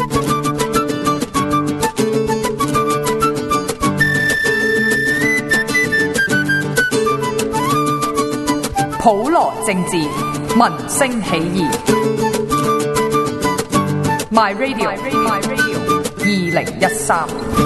普羅政治，民聲起義。My Radio 2013。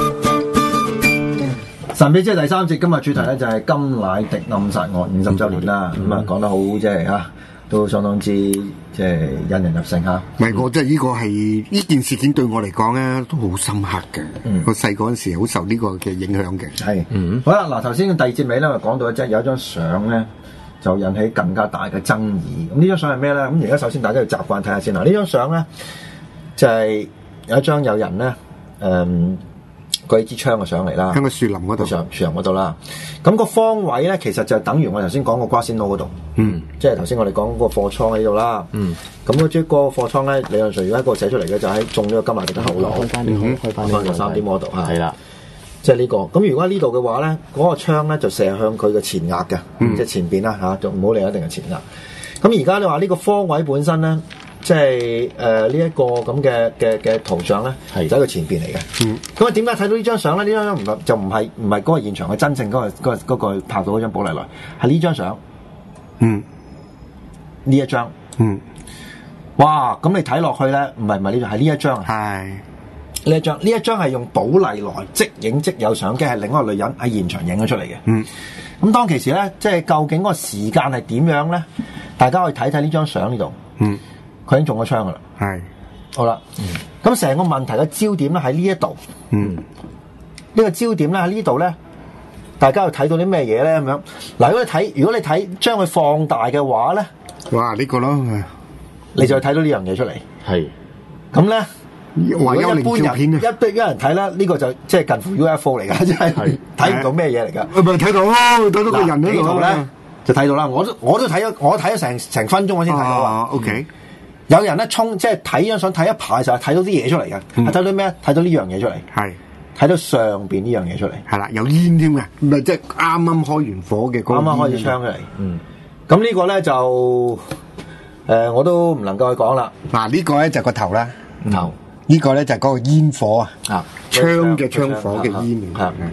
神秘之夜第3節，今日主題咧就係甘迺迪暗殺案50週年啦。咁啊講得好即係嚇，都相當之即係引人入勝嚇。 唔係，我即係呢個係呢件事件對我嚟講咧都好深刻嘅。我細個嗰陣時好受呢個嘅影響嘅。 係，好啦，嗱頭先第二節尾咧，我講到即係有一張相咧，就引起更加大嘅爭議。咁呢張相係咩咧？咁而家首先大家要習慣睇下先啦。呢張相咧就係有一張有人咧舉支槍嘅相嚟啦， 喺個樹林嗰度， 樹林嗰度啦。咁個方位咧，其實就等於我頭先講個瓜仙奴嗰度，即係頭先我哋講嗰個貨倉喺度啦。咁嗰隻個貨倉咧，理論上如果一個寫出嚟嘅就喺中咗個甘迺迪嘅後腦，開翻個3點嗰度嚇，係啦，即係呢個。咁如果喺呢度嘅話咧，嗰個槍咧就射向佢嘅前額嘅，即係前邊啦嚇，就唔好理一定係前額。咁而家你話呢個方位本身咧，即係呢一個咁嘅圖像咧，係就喺佢前邊嚟嘅。咁啊點解睇到呢張相咧？呢張相唔係嗰個現場嘅真正嗰個拍到嗰張寶麗來，係呢張相。呢一張。哇！咁你睇落去咧，唔係呢張，係呢一張。係呢一張係用寶麗來即影即有相機，係另一個女人喺現場影咗出嚟嘅。咁當其時咧，即係究竟嗰個時間係點樣咧？大家可以睇睇呢張相呢度。佢已經中咗槍噶啦。係，好啦。咁成個問題嘅焦點咧喺呢一度。呢個焦點咧喺呢度咧，大家又睇到啲咩嘢咧？咁樣嗱，如果你睇將佢放大嘅話咧，哇！呢個咯，你就睇到呢樣嘢出嚟。係。咁咧，如果一般人一堆人睇咧，呢個就即係近乎 UFO 嚟噶，即係睇唔到咩嘢嚟噶。咪睇到咯，睇到個人喺度咧，就睇到啦。我都睇咗，我睇咗成分鐘我先睇到啊。OK。有人咧即係睇張相睇一排就係睇到啲嘢出嚟嘅，睇到咩？睇到呢樣嘢出嚟，係睇到上邊呢樣嘢出嚟，係啦，有煙添嘅，唔係即係啱啱開完火嘅，啱啱開支槍出嚟。咁呢個咧就我都唔能夠去講啦。嗱，呢個咧就個頭啦，頭呢個咧就係嗰個煙火啊，槍嘅槍火嘅煙。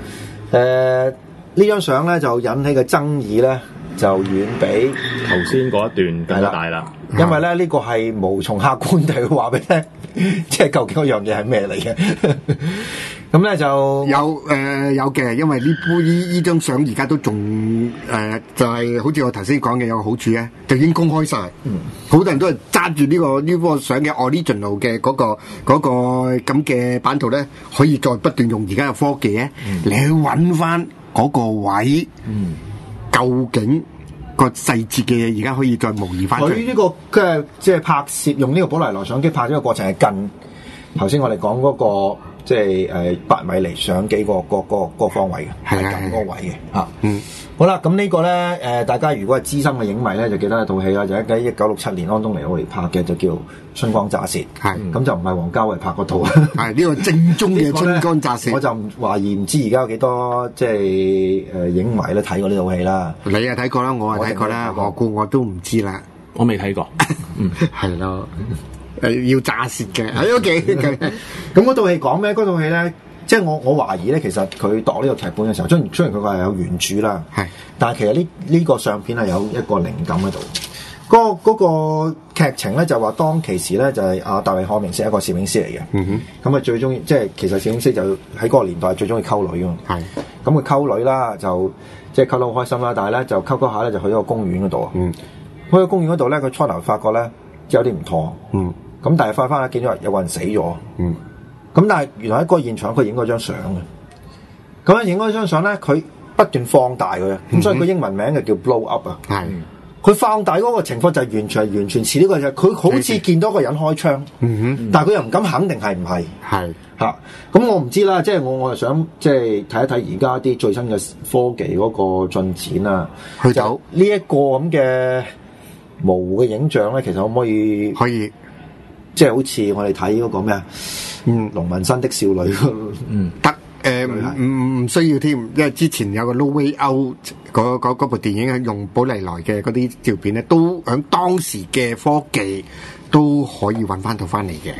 呢張相咧就引起嘅爭議咧，就遠比頭先嗰一段更加大啦。 因為咧呢個係無從客觀地去話俾你聽，即係究竟嗰樣嘢係咩嚟嘅。咁咧就有嘅，因為呢張相而家都仲就係好似我頭先講嘅有個好處咧，就已經公開晒。好多人都係揸住呢個相嘅 original 嘅嗰個咁嘅版圖咧，可以再不斷用而家嘅科技咧，你去揾翻嗰個位，究竟個細節嘅嘢而家可以再模擬翻。佢呢個即係拍攝用呢個寶麗來相機拍咗嘅過程係近頭先我哋講嗰個即係8米厘相機個方位嘅，係近嗰個位嘅嚇。好啦，咁呢個咧大家如果係資深嘅影迷咧，就記得一套戲啦，就喺1967年安東尼奧尼拍嘅，就叫《春光乍泄》。係咁就唔係王家衛拍嗰套。係呢個正宗嘅《春光乍泄》。我就懷疑唔知而家有幾多即係影迷咧睇過呢套戲啦。你啊睇過啦，我啊睇過啦，何故我都唔知啦。 我未睇過。 係咯，要炸泄嘅。喺屋企。咁嗰套戲講咩？嗰套戲咧。即係我懷疑咧，其實佢度呢個劇本嘅時候，雖然佢話係有原著啦，係，但係其實呢個相片係有一個靈感喺度。嗰個劇情咧就話當其時咧就係大衛·漢明斯係一個攝影師嚟嘅，咁啊最中意即係其實攝影師就喺嗰個年代最中意溝女㗎嘛，係，咁佢溝女啦就即係溝得好開心啦，但係咧就溝下咧就去咗個公園嗰度啊，去個公園嗰度咧佢初頭發覺咧有啲唔妥，咁但係翻咧見到有個人死咗，咁但係原來喺嗰個現場佢影嗰張相嘅，咁樣影嗰張相咧，佢不斷放大佢，咁所以佢英文名就叫 blow up 啊。係，佢放大嗰個情況就係完全似呢個嘢，佢好似見到個人開槍，但係佢又唔敢肯定係唔係。係嚇，咁我唔知啦，即係我係想即係睇一睇而家啲最新嘅科技嗰個進展啊。去走呢一個咁嘅模糊嘅影像咧，其實可唔可以即係好似我哋睇嗰個咩啊？農民新的少女，得唔需要添，因為之前有個 No Way Out 嗰部電影用寶麗來嘅嗰啲照片咧，都響當時嘅科技都可以揾翻到翻嚟嘅。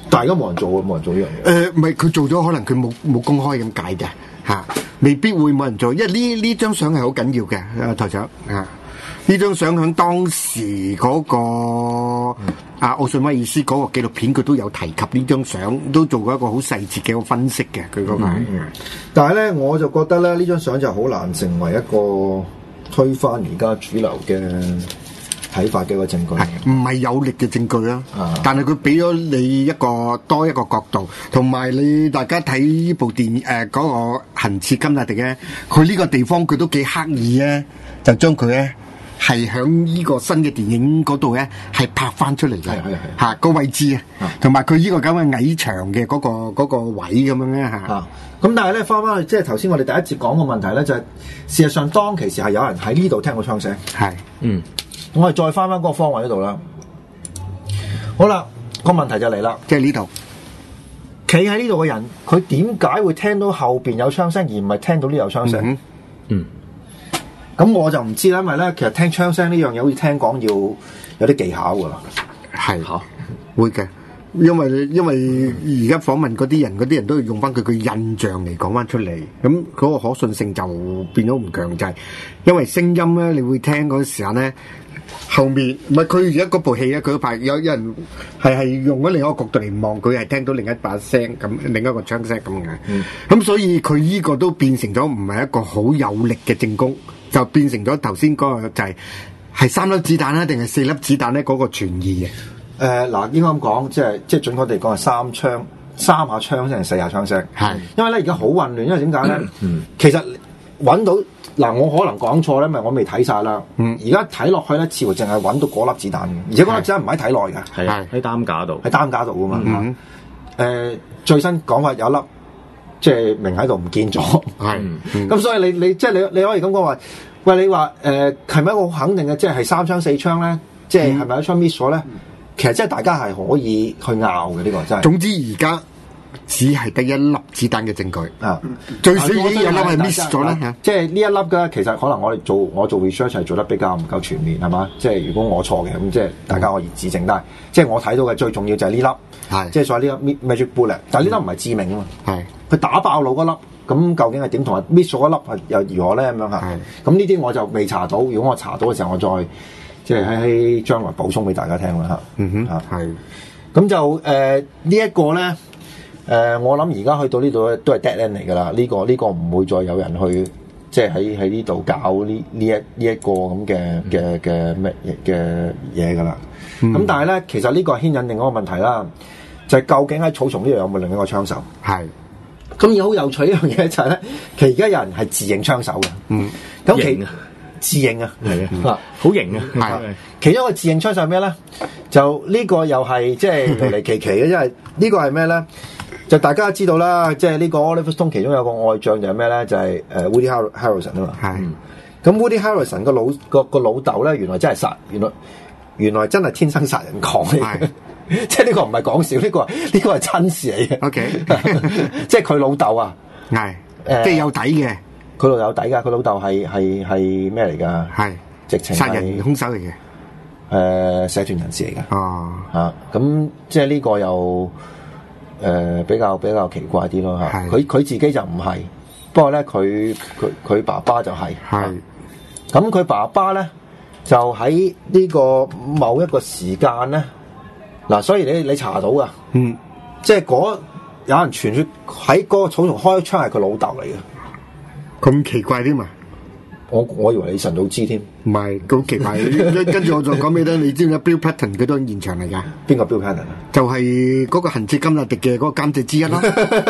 但係而家冇人做喎，冇人做呢樣嘢。 唔係佢做咗，可能佢冇公開咁解嘅嚇，未必會冇人做，因為呢張相係好緊要嘅，台長啊。呢張相響當時嗰個奧遜威爾斯嗰個紀錄片，佢都有提及呢張相，都做過一個好細節嘅一個分析嘅。佢嗰個， 但係咧，我就覺得咧，呢張相就好難成為一個推翻而家主流嘅睇法嘅一個證據， 唔係有力嘅證據啦。但係佢俾咗你多一個角度，同埋你大家睇呢部電嗰個行刺甘迺迪咧，佢呢個地方佢都幾刻意咧，就將佢咧。係喺呢個新嘅電影嗰度咧，係拍翻出嚟嘅，嚇個位置啊，同埋佢呢個咁嘅矮牆嘅嗰個位咁樣咧嚇。 咁但係咧，翻去即係頭先我哋第一節講個問題咧，就係事實上當其時係有人喺呢度聽過槍聲。係，我哋再翻嗰個方位嗰度啦。好啦，個問題就嚟啦， 即係呢度， 企喺呢度嘅人，佢點解會聽到後邊有槍聲，而唔係聽到呢有槍聲？咁我就唔知啦，因為咧，其實聽槍聲呢樣嘢，好似聽講要有啲技巧噶啦。 係嚇，會嘅，因為而家訪問嗰啲人都要用翻佢嘅印象嚟講翻出嚟，咁嗰個可信性就變咗唔強制。因為聲音咧，你會聽嗰時間咧，後面唔係佢而家嗰部戲咧，佢嗰排有人係用咗另一個角度嚟望，佢係聽到另一把聲咁，另一個槍聲咁嘅。咁所以佢呢個都變成咗唔係一個好有力嘅證供。就變成咗頭先嗰個就係3粒子彈啦，定係4粒子彈咧？嗰個傳疑嘅。 嗱，應該咁講，即係準確地講係3下槍聲定4下槍聲。係，因為咧而家好混亂，因為點解咧？其實揾到嗱，我可能講錯咧，因為我未睇晒啦。而家睇落去咧，似乎淨係揾到嗰粒子彈嘅，而且嗰粒子彈唔喺體內嘅， 係喺擔架度， 喺擔架度噶嘛。最新講法有一粒。即係明喺度唔見咗，咁所以你即係你可以咁講話，喂，你話係咪一個好肯定嘅，即係3槍4槍咧，即係係咪一槍 miss 咗咧？其實即係大家係可以去拗嘅，呢個真係。總之而家只係得一粒子彈嘅證據啊，最少已經有粒係 miss 咗啦。即係呢一粒嘅，其實可能我做 research 係做得比較唔夠全面，係嘛？即係如果我錯嘅，咁即係大家可以指正。但係即係我睇到嘅最重要就係呢粒，係即係所謂呢粒 magic bullet，但係呢粒唔係致命啊嘛，係。佢打爆腦嗰粒，咁究竟係點？同埋 miss 咗嗰粒係又如何咧？咁樣嚇，咁呢啲我就未查到。如果我查到嘅時候，我再即係喺將來補充俾大家聽啦嚇。係。咁就呢一個咧，我諗而家去到呢度咧都係 dead end 嚟㗎啦。呢個唔會再有人去即係喺呢度搞呢一個咁嘅咩嘅嘢㗎啦。咁但係咧，其實呢個牽引另一個問題啦，就係究竟喺草叢呢度有冇另一個槍手？係。咁而好有趣一樣嘢就係咧，其實而家有人係自認槍手嘅，咁自認啊，係啊，好型啊，係。其中一個自認槍手係咩咧？就呢個又係即係離離奇奇嘅，因為呢個係咩咧？就大家知道啦，即係呢個 Oliver Stone 其中有個愛將就係咩咧？就係Woody Harrelson 啊嘛。係。咁 Woody Harrelson 個老豆咧，原來真係原來真係天生殺人狂嚟嘅。即係呢個唔係講笑，呢個係真事嚟嘅。OK， 即係佢老豆啊，係即係有底嘅。佢老豆有底噶，佢老豆係咩嚟噶？係直情殺人兇手嚟嘅。社團人士嚟嘅。哦，咁即係呢個又比較奇怪啲咯嚇。佢自己就唔係，不過咧佢爸爸就係。係。咁佢爸爸咧就喺呢個某一個時間咧。嗱，所以你查到噶，即係有人傳説喺嗰個草叢開槍係佢老豆嚟嘅，咁奇怪啲嘛？我以為你晨早知添，唔係好奇怪。跟住我再講俾你聽，你知唔知 Bill Patton 佢都喺現場嚟㗎？邊個 Bill Patton 啊？就係嗰個行刺甘迺迪嘅嗰個監製之一咯。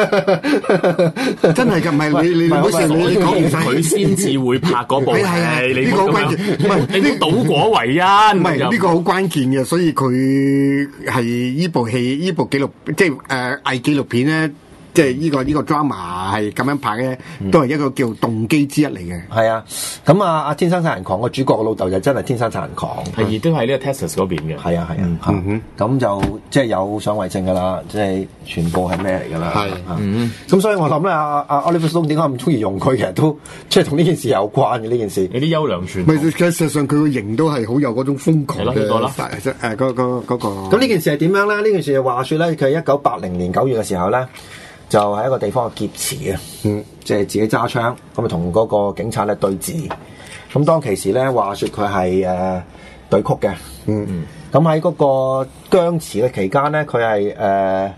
真係㗎，唔係你唔好成日講唔晒， 佢先至會拍嗰部戲。 呢個好關鍵，唔係你倒果為因， 唔係呢個好關鍵嘅，所以佢係呢部戲、呢部紀錄即係偽紀錄片咧。 即係呢個 drama 係咁樣拍嘅，都係一個叫動機之一嚟嘅。 係啊，咁阿天生殺人狂個主角嘅老豆就真係天生殺人狂， 係亦都係呢個 Texas 嗰邊嘅。 係啊，咁就即係有相為證㗎啦，即係全部係咩嚟㗎啦？係，咁所以我諗咧，阿 Oliver Stone 點解咁中意用佢？其實都即係同呢件事有關嘅呢件事。 有啲優良傳統。 咪實際上佢個型都係好有嗰種瘋狂嘅嗰個。 咁呢件事係點樣咧？呢件事話説咧，佢係1980年9月嘅時候咧。就喺一個地方嘅劫持啊，即係自己揸槍，咁啊同嗰個警察咧對峙。咁當其時咧，話説佢係對曲嘅，咁喺嗰個僵持嘅期間咧，佢係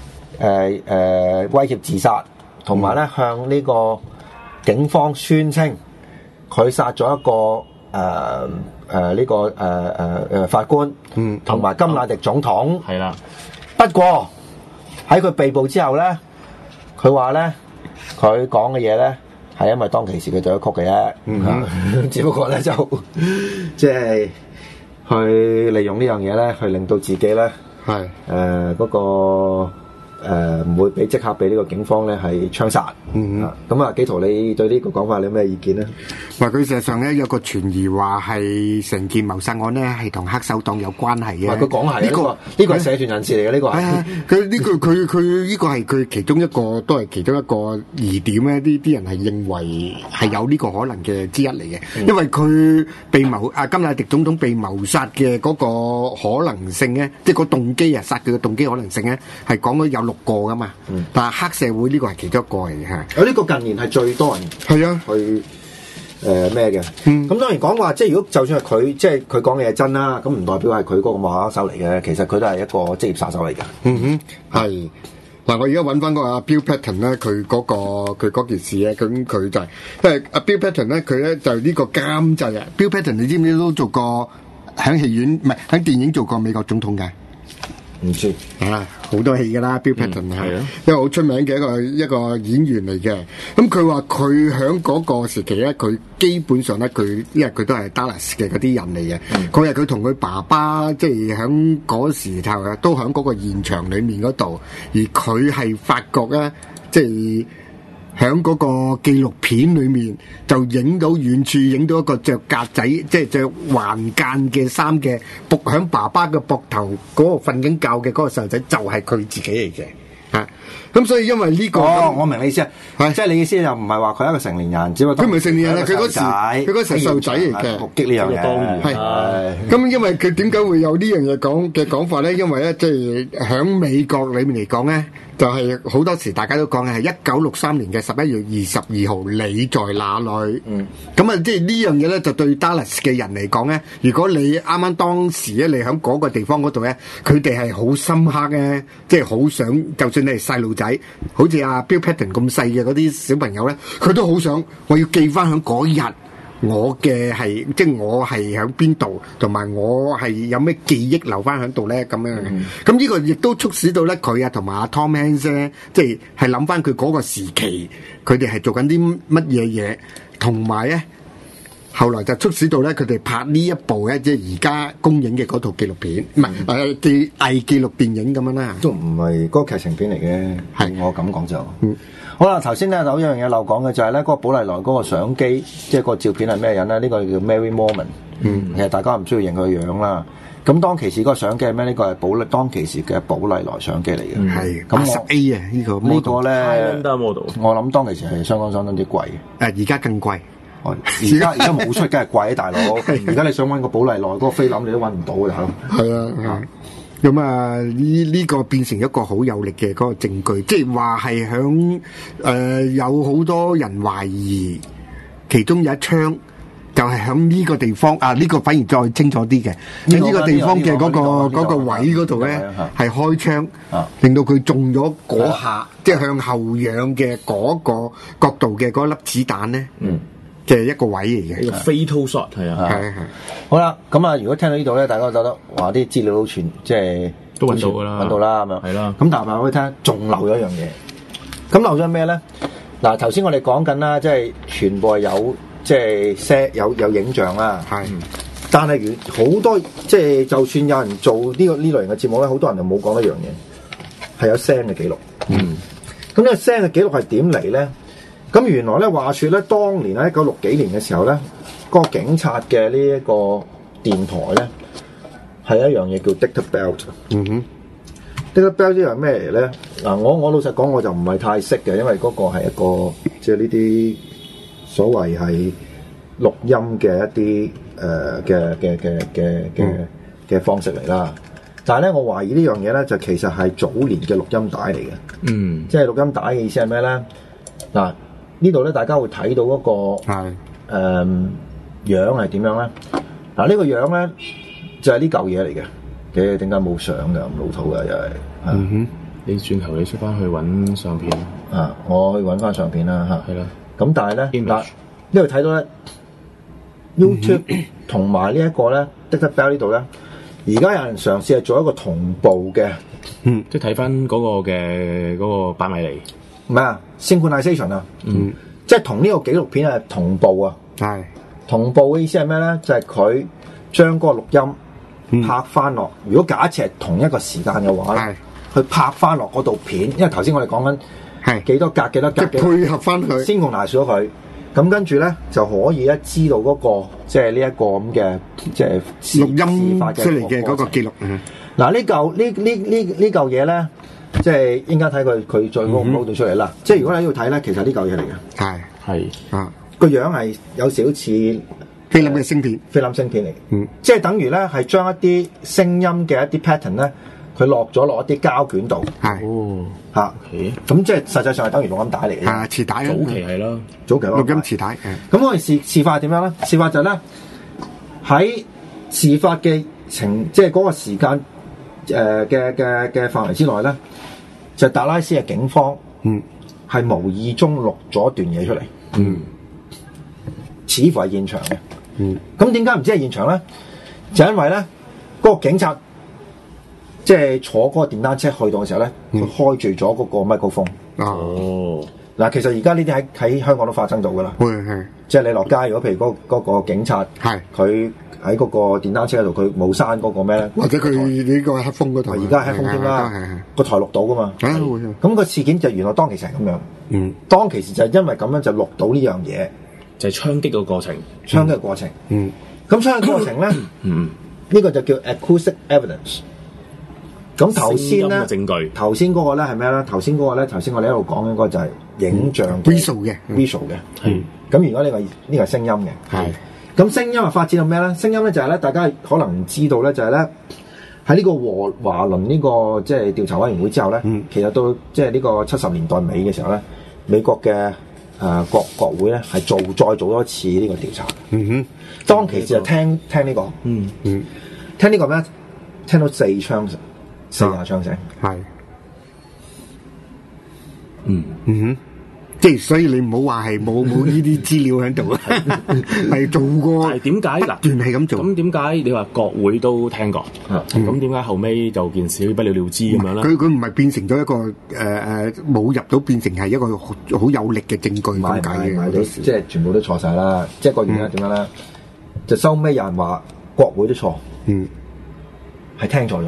威脅自殺，同埋咧向呢個警方宣稱佢殺咗一個呢個法官，同埋甘迺迪總統。 係啦， 不過喺佢被捕之後咧。佢話咧，佢講嘅嘢咧係因為當其時佢對咗曲嘅啫，只不過咧就即係去利用呢樣嘢咧，去令到自己咧係嗰個唔會俾即刻俾呢個警方咧係槍殺。咁啊，紀陶你對呢個講法你有咩意見咧？ 話佢事實上咧有個傳疑話係成件謀殺案咧係同黑手黨有關係嘅。 佢講係呢個係社團人士嚟嘅，呢個係佢呢個佢呢個係佢其中一個都係其中一個疑點咧。啲人係認為係有呢個可能嘅之一嚟嘅，因為佢被甘迺迪總統被謀殺嘅嗰個可能性咧，即係個動機啊，殺佢嘅動機可能性咧係講咗有6個噶嘛。但係黑社會呢個係其中一個嚟嘅嚇。 呢個近年係最多人係啊去咩嘅？咁當然講話，即係如果就算係佢，即係佢講嘅嘢真啦，咁唔代表係佢嗰個幕後手嚟嘅。其實佢都係一個職業殺手嚟㗎。 係嗱，我而家揾翻個阿 Bill Patton 咧，佢嗰件事咧，咁佢就係因為阿 Bill Patton 咧，佢咧就呢個監製啊。Bill Patton 你知唔知都做過喺戲院唔係喺電影做過美國總統嘅？ 唔知啊，好多戲噶啦 ，Bill Patton 係一個好出名嘅一個演員嚟嘅。咁佢話佢喺嗰個時期咧，佢基本上咧，因為佢都係 Dallas 嘅嗰啲人嚟嘅。佢話佢同佢爸爸即係喺嗰時候都喺嗰個現場裡面嗰度，而佢係發覺咧，即係。喺嗰個紀錄片裏面就影到遠處影到一個着格仔，即係着橫間嘅衫嘅伏響爸爸嘅膊頭嗰個瞓緊覺嘅嗰個細路仔就係佢自己嚟嘅嚇。咁所以因為呢個， 我明你意思啊，即係你意思就唔係話佢係一個成年人，只不過佢唔係成年人啦，佢嗰時係細路仔嚟嘅， 目擊呢樣嘢。當然係咁，因為佢點解會有呢樣嘢講法咧？因為咧，即係喺美國裏面嚟講咧。就係好多時大家都講嘅係1963年嘅11月22號，你在哪裏？咁啊，即係呢樣嘢咧，就對 Dallas 嘅人嚟講咧，如果你啱啱當時咧，你喺嗰個地方嗰度咧，佢哋係好深刻嘅，即係好想，就算你係細路仔，好似阿 Bill Patton 咁細嘅嗰啲小朋友咧，佢都好想我要記翻喺嗰日。我嘅係即係我係喺邊度，同埋我係有咩記憶留翻喺度咧咁樣。咁呢個亦都促使到咧佢啊同埋阿 Tom Hanks 咧，即係諗翻佢嗰個時期，佢哋係做緊啲乜嘢嘢，同埋咧後來就促使到咧佢哋拍呢一部咧，即係而家公映嘅嗰套紀錄片，唔係偽紀錄電影咁樣啦。 都唔係嗰個劇情片嚟嘅，係我咁講就。好啦，頭先咧有一樣嘢漏講嘅就係咧，嗰個寶麗來嗰個相機，即係個照片係咩人咧？呢個叫 Mary Moorman。其實大家唔需要認佢樣啦。咁當其時嗰個相機係咩？呢個係當其時嘅寶麗來相機嚟嘅。係咁 10A 啊，呢個咧，我諗當其時係相當之貴嘅。 而家更貴。 而家冇出，梗係貴大佬。而家你想揾個寶麗來嗰個菲林，你都揾唔到嘅，大佬。 係啊。咁啊，呢個變成一個好有力嘅嗰個證據，即係話係響有好多人懷疑，其中有一槍就係響呢個地方啊，呢個反而再清楚啲嘅，喺呢個地方嘅嗰個位嗰度咧係開槍，令到佢中咗嗰下，即係向後仰嘅嗰個角度嘅嗰粒子彈咧。嘅一個位嚟嘅， 呢個 fatal shot 係啊， 係好啦，咁啊，如果聽到呢度咧，大家覺得話啲資料都全即係都揾到㗎啦， 揾到啦咁樣， 係啦。 咁但係我可以聽，仲漏咗一樣嘢。咁漏咗咩咧？嗱，頭先我哋講緊啦，即係全部係有即係有影像啦，係。但係好多即係就算有人做呢類型嘅節目咧，好多人就冇講一樣嘢，係有聲嘅記錄。 咁呢個聲嘅記錄係點嚟咧？咁原來咧話説咧，當年喺1960幾年嘅時候咧，個警察嘅呢一個電台咧係一樣嘢叫 Dictator Belt。 嗯哼。 Dictator Belt 呢樣咩嚟咧？嗱，我老實講我就唔係太識嘅，因為嗰個係一個即係呢啲所謂係錄音嘅一啲嘅方式嚟啦。但係咧，我懷疑呢樣嘢咧就其實係早年嘅錄音帶嚟嘅。 嗯， 即係錄音帶嘅意思係咩咧？嗱，呢度咧大家會睇到嗰個樣係點樣咧？嗱，呢個樣咧就係呢嚿嘢嚟嘅。點解冇相㗎？咁老土嘅又係。 嗯哼， 你轉頭你出翻去揾相片啊，我去揾翻相片啦嚇。 係啦。 咁但係咧 Image 嗱，呢度睇到咧 YouTube 同埋呢一個咧 Dictator Belt 呢度咧，而家有人嘗試係做一個同步嘅， 即係睇翻嗰個嘅嗰個8米厘。 唔係啊 synchronization 啊，即係同呢個紀錄片係同步啊。 係同步嘅意思係咩咧？就係佢將嗰個錄音拍翻落。如果假設係同一個時間嘅話咧，佢拍翻落嗰度片，因為頭先我哋講緊係幾多格幾多格即係配合翻佢， 先共拿咗佢。咁跟住咧就可以知道嗰個即係呢一個咁嘅即係錄音出嚟嘅嗰個記錄。 嗱，呢嚿嘢咧，即係應該睇佢再撈到出嚟啦。即係如果你喺度睇咧，其實呢嚿嘢嚟嘅。 係啊， 個樣係有少少似菲林嘅芯片， 菲林芯片嚟。即係等於咧係將一啲聲音嘅一啲 pattern 咧，佢落咗落一啲膠卷度。 哦， 嚇，咁即係實際上係等於錄音帶嚟嘅。 啊，磁帶早期係咯， 早期錄音磁帶。 咁我哋示範係點樣咧？示範就係咧喺事發嘅即係嗰個時間嘅範圍之內咧，就達拉斯嘅警方係無意中錄咗段嘢出嚟。似乎係現場嘅。咁點解唔知係現場咧？就因為咧嗰個警察即係坐嗰個電單車去到嘅時候咧，佢開住咗嗰個麥克風。 哦， 嗱，其實而家呢啲喺香港都發生到噶啦。即係你落街，如果譬如嗰個警察佢喺嗰個電單車嗰度，佢冇閂嗰個咩咧？ 或者佢呢個黑風嗰台， 而家係黑風添啦，個台錄到噶嘛。咁個事件就原來當其時係咁樣。當其時就係因為咁樣就錄到呢樣嘢， 就係槍擊嘅過程。 槍擊嘅過程。咁槍擊過程咧，呢個就叫 acoustic evidence。咁頭先咧， 證據頭先嗰個咧係咩咧？頭先我哋一路講緊嗰個就係影像 visual 嘅。 咁如果呢個係聲音嘅。咁聲音啊發展到咩咧？聲音咧就係咧，大家可能唔知道咧，就係咧喺呢個華倫呢個即係調查委員會之後咧，其實到即係呢個70年代尾嘅時候咧，美國嘅國會咧係再做多一次呢個調查。當其時就聽呢個，聽呢個咩？聽到4下槍聲。 即係所以你唔好話係冇呢啲資料喺度啊，係做過。 係點解嗱？ 斷係咁做。 咁點解你話國會都聽過？咁點解後尾就件事不了了之咁樣咧？ 佢唔係變成咗一個冇入到，變成係一個好有力嘅證據咁解嘅。 即係全部都錯晒啦！即係個原因點樣咧？就收尾有人話國會都錯，係聽錯咗。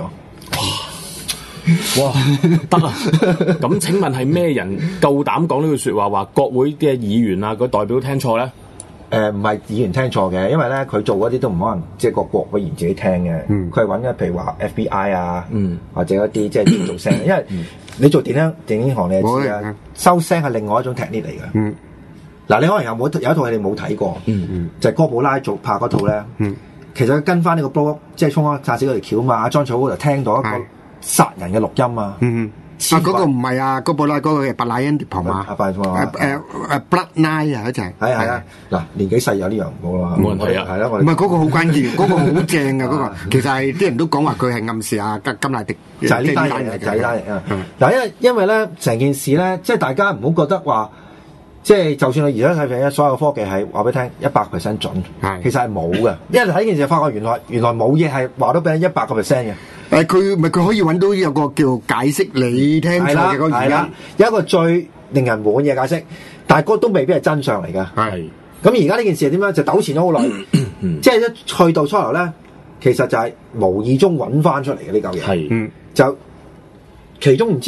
哇，得啊！咁請問係咩人夠膽講呢句說話？話國會嘅議員啊，個代表聽錯咧？ 唔係議員聽錯嘅，因為咧佢做嗰啲都唔可能即係個國會議員自己聽嘅。佢係揾一譬如話 FBI 啊，或者一啲即係做聲。因為你做電影行你就知啊，收聲係另外一種 technique 嚟嘅。嗱，你可能有一套戲你冇睇過，就係哥布拉做拍嗰套咧。其實佢跟翻呢個 blow， 即係衝啊炸死嗰條橋嘛。張草嗰度聽到一個殺人嘅錄音啊！ 嗰個唔係啊，哥布拉嗰個係白乃恩碟旁嘛，Blood Night 啊，一齊係啊！嗱，年紀細有呢樣冇啦， 冇人睇啊， 係啦，我哋唔係嗰個好關鍵，嗰個好正啊！嗰個其實係啲人都講話佢係暗示啊甘迺迪， 就係呢單嘢，就係呢單嘢啊！嗱，因為咧成件事咧，即係大家唔好覺得話，即係就算你而家睇嘅所有科技係話俾你聽100% 準，其實係冇嘅，因為睇件事發覺原來冇嘢係話到俾你100%嘅。 佢可以揾到有個叫解釋你聽錯嘅嗰個原因， 有一個最令人滿意嘅解釋，但係嗰都未必係真相嚟㗎。咁而家呢件事係點樣？就糾纏咗好耐，即係一去到初頭咧，其實就係無意中揾翻出嚟嘅呢嚿嘢。就其中唔知有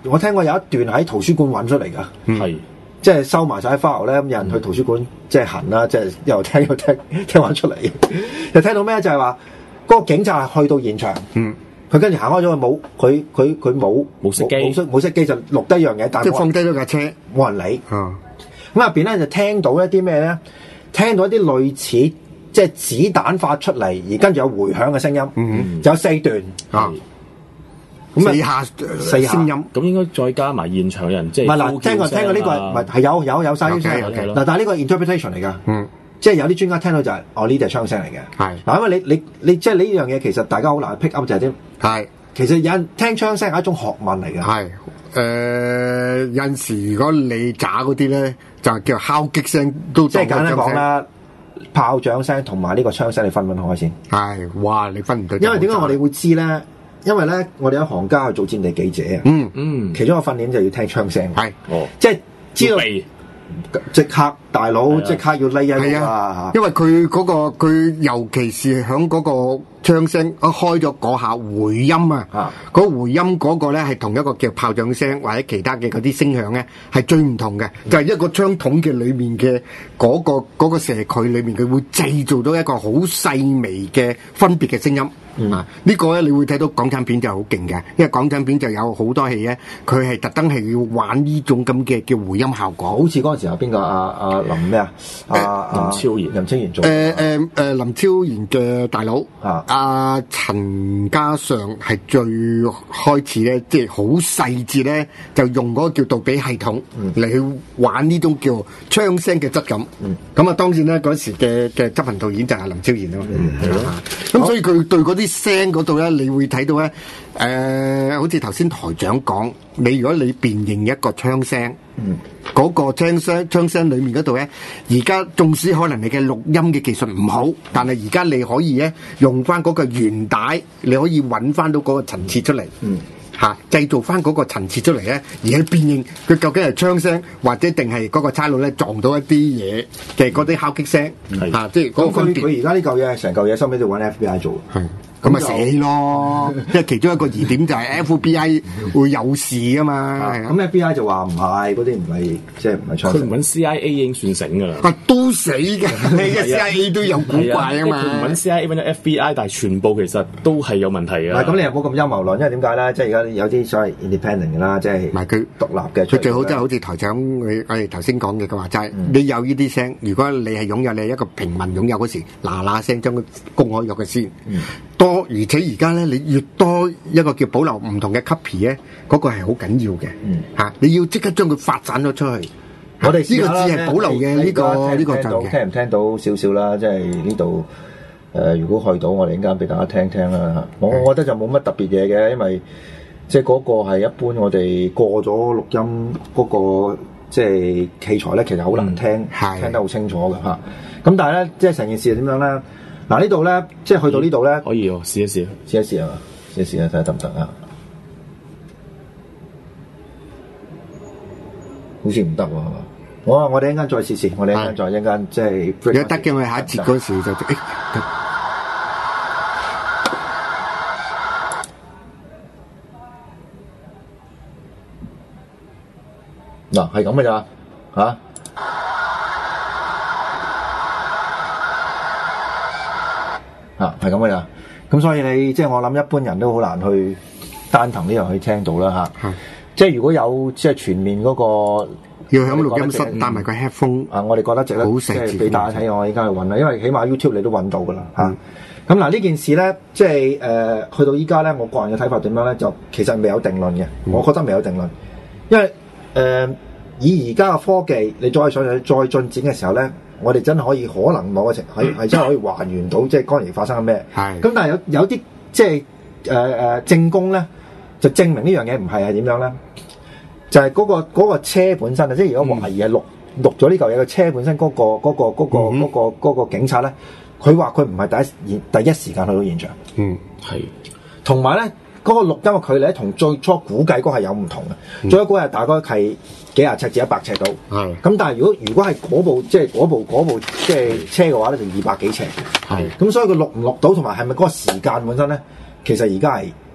我聽過有一段喺圖書館揾出嚟㗎， 係即係收埋晒喺 file 咧，咁有人去圖書館即係行啦，即係又聽翻出嚟，就聽到咩就係話嗰個警察係去到現場，佢跟住行開咗，佢冇熄機就錄低一樣嘢，但即係放低咗架車， 冇人理。 啊， 咁入邊咧就聽到一啲咩咧？聽到一啲類似即係子彈發出嚟，而跟住有回響嘅聲音，就有4段啊。 咁四下聲音， 咁應該再加埋現場人，即係唔係嗱，聽過呢個唔係有晒啲聲嗱，但係呢個 interpretation 嚟㗎，即係有啲專家聽到就係呢啲係槍聲嚟嘅， 係嗱，因為你即係呢樣嘢其實大家好難 pick up 就係啲係， 其實有人聽槍聲係一種學問嚟嘅， 係有陣時如果你渣嗰啲咧，就叫敲擊聲都即係簡單講啦，炮仗聲同埋呢個槍聲你分唔分開先？ 係，哇！你分唔到， 因為點解我哋會知咧？因為咧，我哋有行家去做戰地記者啊。其中一個訓練就要聽槍聲。 係， 即係知道即刻大佬即刻要匿一啊！ 因為佢嗰個佢尤其是響嗰個槍聲一開咗嗰下回音啊，嗰回音嗰個咧係同一個叫炮仗聲或者其他嘅嗰啲聲響咧係最唔同嘅，就係一個槍筒嘅裏面嘅嗰個射距裏面，佢會製造到一個好細微嘅分別嘅聲音。呢個咧你會睇到港產片就好勁嘅，因為港產片就有好多戲咧，佢係特登係要玩呢種咁嘅叫回音效果。 好似嗰陣時候邊個阿林咩啊？林超賢做。 林超賢嘅大佬阿陳嘉上係最開始咧，即係好細節咧，就用嗰個叫杜比系統嚟去玩呢種叫槍聲嘅質感。咁啊，當然咧嗰時嘅執行導演就係林超賢啊嘛。咁所以佢對嗰啲聲嗰度咧，你會睇到咧，好似頭先台長講，如果你辨認一個槍聲，嗰個槍聲裏面嗰度咧，而家縱使可能你嘅錄音嘅技術唔好，但係而家你可以咧用翻嗰個原帶，你可以揾翻到嗰個層次出嚟。製造翻嗰個層次出嚟咧，而喺辨認佢究竟係槍聲或者定係嗰個差佬咧撞到一啲嘢嘅嗰啲敲擊聲，即係嗰個分別。 佢而家呢嚿嘢成嚿嘢收尾就揾 FBI 做， 咁啊死咯！即係其中一個疑點就係 FBI 會有事啊嘛。 咁 FBI 就話唔係，嗰啲唔係即係唔係槍聲。 佢唔揾 CIA 已經算醒㗎啦。 都死嘅，你嘅 CIA 都有古怪啊嘛。 佢唔揾 CIA 揾咗 FBI，但係全部其實都係有問題嘅。 咁你又冇咁陰謀論，因為點解咧？即係而家有啲所謂 independent 嘅啦，即係唔係佢獨立嘅。 佢最好即係好似台長我哋頭先講嘅，佢話齋你有呢啲聲，如果你係擁有你一個平民擁有嗰時，嗱聲將佢公開咗佢先。多而且而家咧，你越多一個叫保留唔同嘅 copy 咧，嗰個係好緊要嘅。你要即刻將佢發散咗出去。 我哋呢個只係保留嘅呢個就嘅。 聽唔聽到少少啦？即係呢度如果去到，我哋陣間俾大家聽聽啦。我覺得就冇乜特別嘢嘅，因為即係嗰個係一般我哋過咗錄音嗰個即係器材咧，其實好難聽，聽得好清楚嘅嚇。咁但係咧，即係成件事係點樣咧？嗱呢度咧，即係去到呢度咧， 可以喎，試一試啊，試一試啊，睇下得唔得啊？好似唔得喎，係嘛？我哋一陣間再試試，我哋一陣間即係如果得嘅，我哋下一節嗰時就嗱係咁嘅咋嚇？係咁嘅咋，咁所以你即係我諗一般人都好難去單憑呢樣去聽到啦嚇。即係如果有即係全面嗰個要喺錄音室帶埋個 headphone 我哋覺得值得即係俾大家睇，我而家去揾啦，因為起碼 YouTube 你都揾到噶啦嚇。咁嗱呢件事咧，即係去到依家咧，我個人嘅睇法點樣咧，就其實未有定論嘅。我覺得未有定論，因為以而家嘅科技，你再進展嘅時候咧。我哋真係可以可能某個程係真係可以還原到即係當年發生嘅咩？咁但係有啲即係證供咧，就證明呢樣嘢唔係點樣咧？就係嗰個車本身啊！即係如果懷疑係錄咗呢嚿嘢嘅車本身嗰個警察咧，佢話佢唔係第一時間去到現場。 係。 同埋咧，嗰個錄音嘅距離同最初估計嗰係有唔同嘅。最初估係大概係幾廿尺至100尺度，咁但係如果係嗰部即係嗰部即係車嘅話咧，就200幾尺。咁所以佢錄唔錄到，同埋係咪嗰個時間本身咧，其實而家係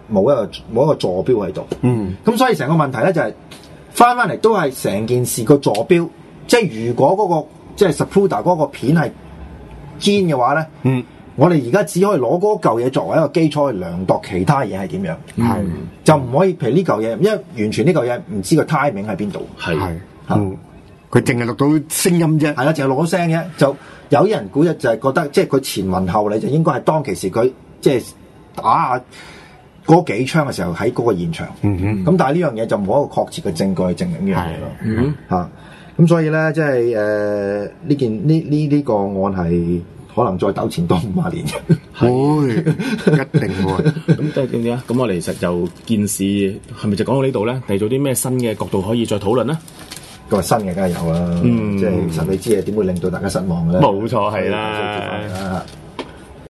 冇一個坐標喺度。咁所以成個問題咧就係翻嚟都係成件事個坐標，即係如果嗰個即係 Zapruder 嗰個片係堅嘅話咧，我哋而家只可以攞嗰嚿嘢作為一個基礎去量度其他嘢係點樣，就唔可以譬如呢嚿嘢，因為完全呢嚿嘢唔知個 timing 喺邊度， 佢淨係錄到聲音啫， 係啦，淨係錄到聲嘅，就有啲人估就係覺得即係佢前文後理就應該係當其時佢即係打下嗰幾槍嘅時候喺嗰個現場，咁但係呢樣嘢就冇一個確切嘅證據去證明呢樣嘢咯，咁所以咧即係呢個案係可能再糾纏多50年嘅， 會一定喎。 咁即係點啊？咁我哋其實就件事係咪就講到呢度咧？嚟到啲咩新嘅角度可以再討論咧？ 個新嘅梗係有啦，即係神秘之夜點會令到大家失望嘅咧？ 冇錯係啦。